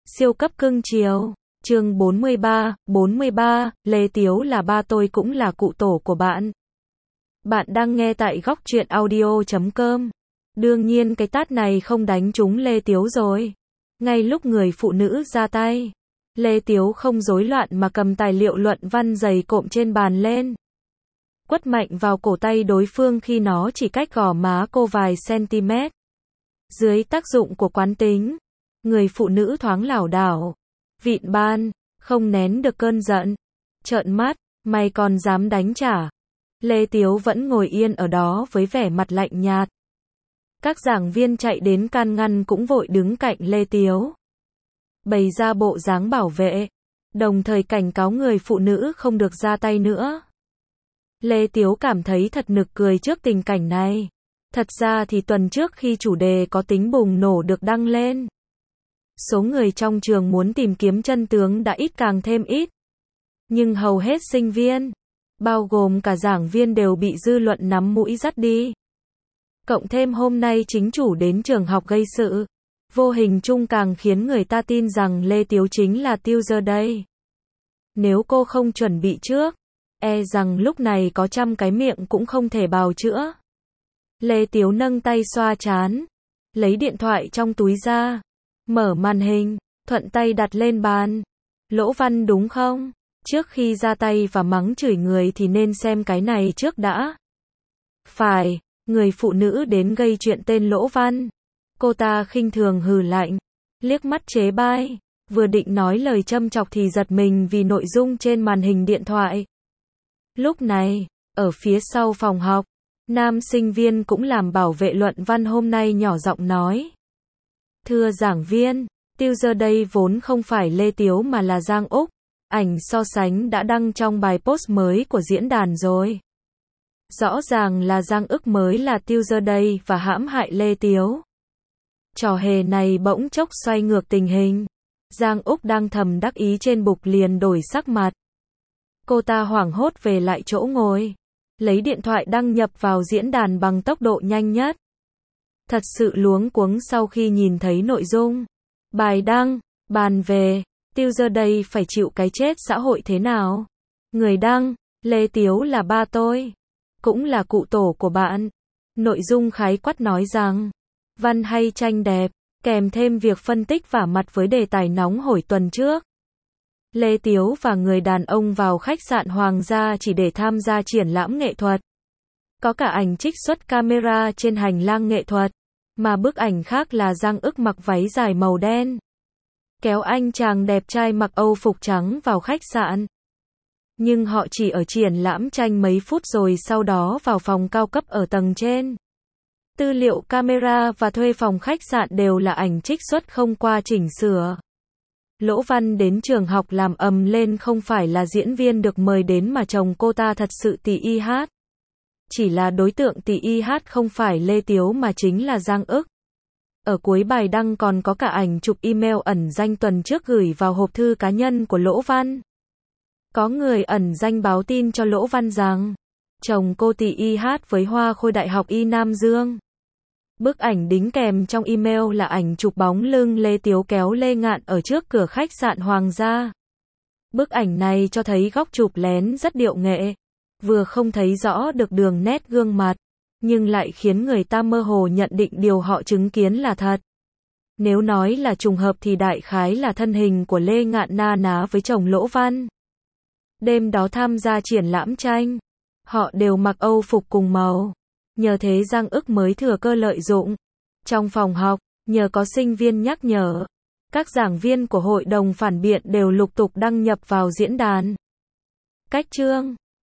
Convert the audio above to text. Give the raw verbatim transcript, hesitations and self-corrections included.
Siêu cấp cưng chiều. Chương bốn mươi ba, bốn mươi ba, Lê Tiếu là ba tôi cũng là cụ tổ của bạn. Bạn đang nghe tại góc truyện audio chấm com. Đương nhiên cái tát này không đánh trúng Lê Tiếu rồi. Ngay lúc người phụ nữ ra tay, Lê Tiếu không rối loạn mà cầm tài liệu luận văn dày cộm trên bàn lên. Quất mạnh vào cổ tay đối phương khi nó chỉ cách gò má cô vài cm. Dưới tác dụng của quán tính, người phụ nữ thoáng lảo đảo, vịn ban, không nén được cơn giận. Trợn mắt, mày còn dám đánh trả. Lê Tiếu vẫn ngồi yên ở đó với vẻ mặt lạnh nhạt. Các giảng viên chạy đến can ngăn cũng vội đứng cạnh Lê Tiếu, bày ra bộ dáng bảo vệ, đồng thời cảnh cáo người phụ nữ không được ra tay nữa. Lê Tiếu cảm thấy thật nực cười trước tình cảnh này. Thật ra thì tuần trước khi chủ đề có tính bùng nổ được đăng lên, số người trong trường muốn tìm kiếm chân tướng đã ít càng thêm ít. Nhưng hầu hết sinh viên, bao gồm cả giảng viên đều bị dư luận nắm mũi dắt đi. Cộng thêm hôm nay chính chủ đến trường học gây sự, vô hình chung càng khiến người ta tin rằng Lê Tiếu chính là Tuesday đây. Nếu cô không chuẩn bị trước, e rằng lúc này có trăm cái miệng cũng không thể bào chữa. Lê Tiếu nâng tay xoa trán, lấy điện thoại trong túi ra, mở màn hình, thuận tay đặt lên bàn. Lỗ Văn đúng không? Trước khi ra tay và mắng chửi người thì nên xem cái này trước đã. Phải, người phụ nữ đến gây chuyện tên Lỗ Văn. Cô ta khinh thường hừ lạnh, liếc mắt chế bai, vừa định nói lời châm chọc thì giật mình vì nội dung trên màn hình điện thoại. Lúc này, ở phía sau phòng học, nam sinh viên cũng làm bảo vệ luận văn hôm nay nhỏ giọng nói. Thưa giảng viên, Tuesday vốn không phải Lê Tiếu mà là Giang Úc. Ảnh so sánh đã đăng trong bài post mới của diễn đàn rồi. Rõ ràng là Giang Úc mới là Tuesday và hãm hại Lê Tiếu. Trò hề này bỗng chốc xoay ngược tình hình. Giang Úc đang thầm đắc ý trên bục liền đổi sắc mặt. Cô ta hoảng hốt về lại chỗ ngồi, lấy điện thoại đăng nhập vào diễn đàn bằng tốc độ nhanh nhất. Thật sự luống cuống sau khi nhìn thấy nội dung. Bài đăng, bàn về, Tuesday phải chịu cái chết xã hội thế nào. Người đăng, Lê Tiếu là ba tôi, cũng là cụ tổ của bạn. Nội dung khái quát nói rằng, văn hay tranh đẹp, kèm thêm việc phân tích vả mặt với đề tài nóng hổi tuần trước. Lê Tiếu và người đàn ông vào khách sạn Hoàng gia chỉ để tham gia triển lãm nghệ thuật. Có cả ảnh trích xuất camera trên hành lang nghệ thuật, mà bức ảnh khác là Giang Úc mặc váy dài màu đen, kéo anh chàng đẹp trai mặc Âu phục trắng vào khách sạn. Nhưng họ chỉ ở triển lãm tranh mấy phút rồi sau đó vào phòng cao cấp ở tầng trên. Tư liệu camera và thuê phòng khách sạn đều là ảnh trích xuất không qua chỉnh sửa. Lỗ Văn đến trường học làm ầm lên không phải là diễn viên được mời đến mà chồng cô ta thật sự tì y hát. Chỉ là đối tượng tì y hát không phải Lê Tiếu mà chính là Giang Úc. Ở cuối bài đăng còn có cả ảnh chụp email ẩn danh tuần trước gửi vào hộp thư cá nhân của Lỗ Văn. Có người ẩn danh báo tin cho Lỗ Văn rằng, chồng cô tì y hát với Hoa Khôi Đại học Y Nam Dương. Bức ảnh đính kèm trong email là ảnh chụp bóng lưng Lê Tiếu kéo Lê Ngạn ở trước cửa khách sạn Hoàng gia. Bức ảnh này cho thấy góc chụp lén rất điệu nghệ, vừa không thấy rõ được đường nét gương mặt, nhưng lại khiến người ta mơ hồ nhận định điều họ chứng kiến là thật. Nếu nói là trùng hợp thì đại khái là thân hình của Lê Ngạn na ná với chồng Lỗ Văn. Đêm đó tham gia triển lãm tranh, họ đều mặc Âu phục cùng màu. Nhờ thế Giang Úc mới thừa cơ lợi dụng. Trong phòng học, nhờ có sinh viên nhắc nhở, các giảng viên của hội đồng phản biện đều lục tục đăng nhập vào diễn đàn. Cách chương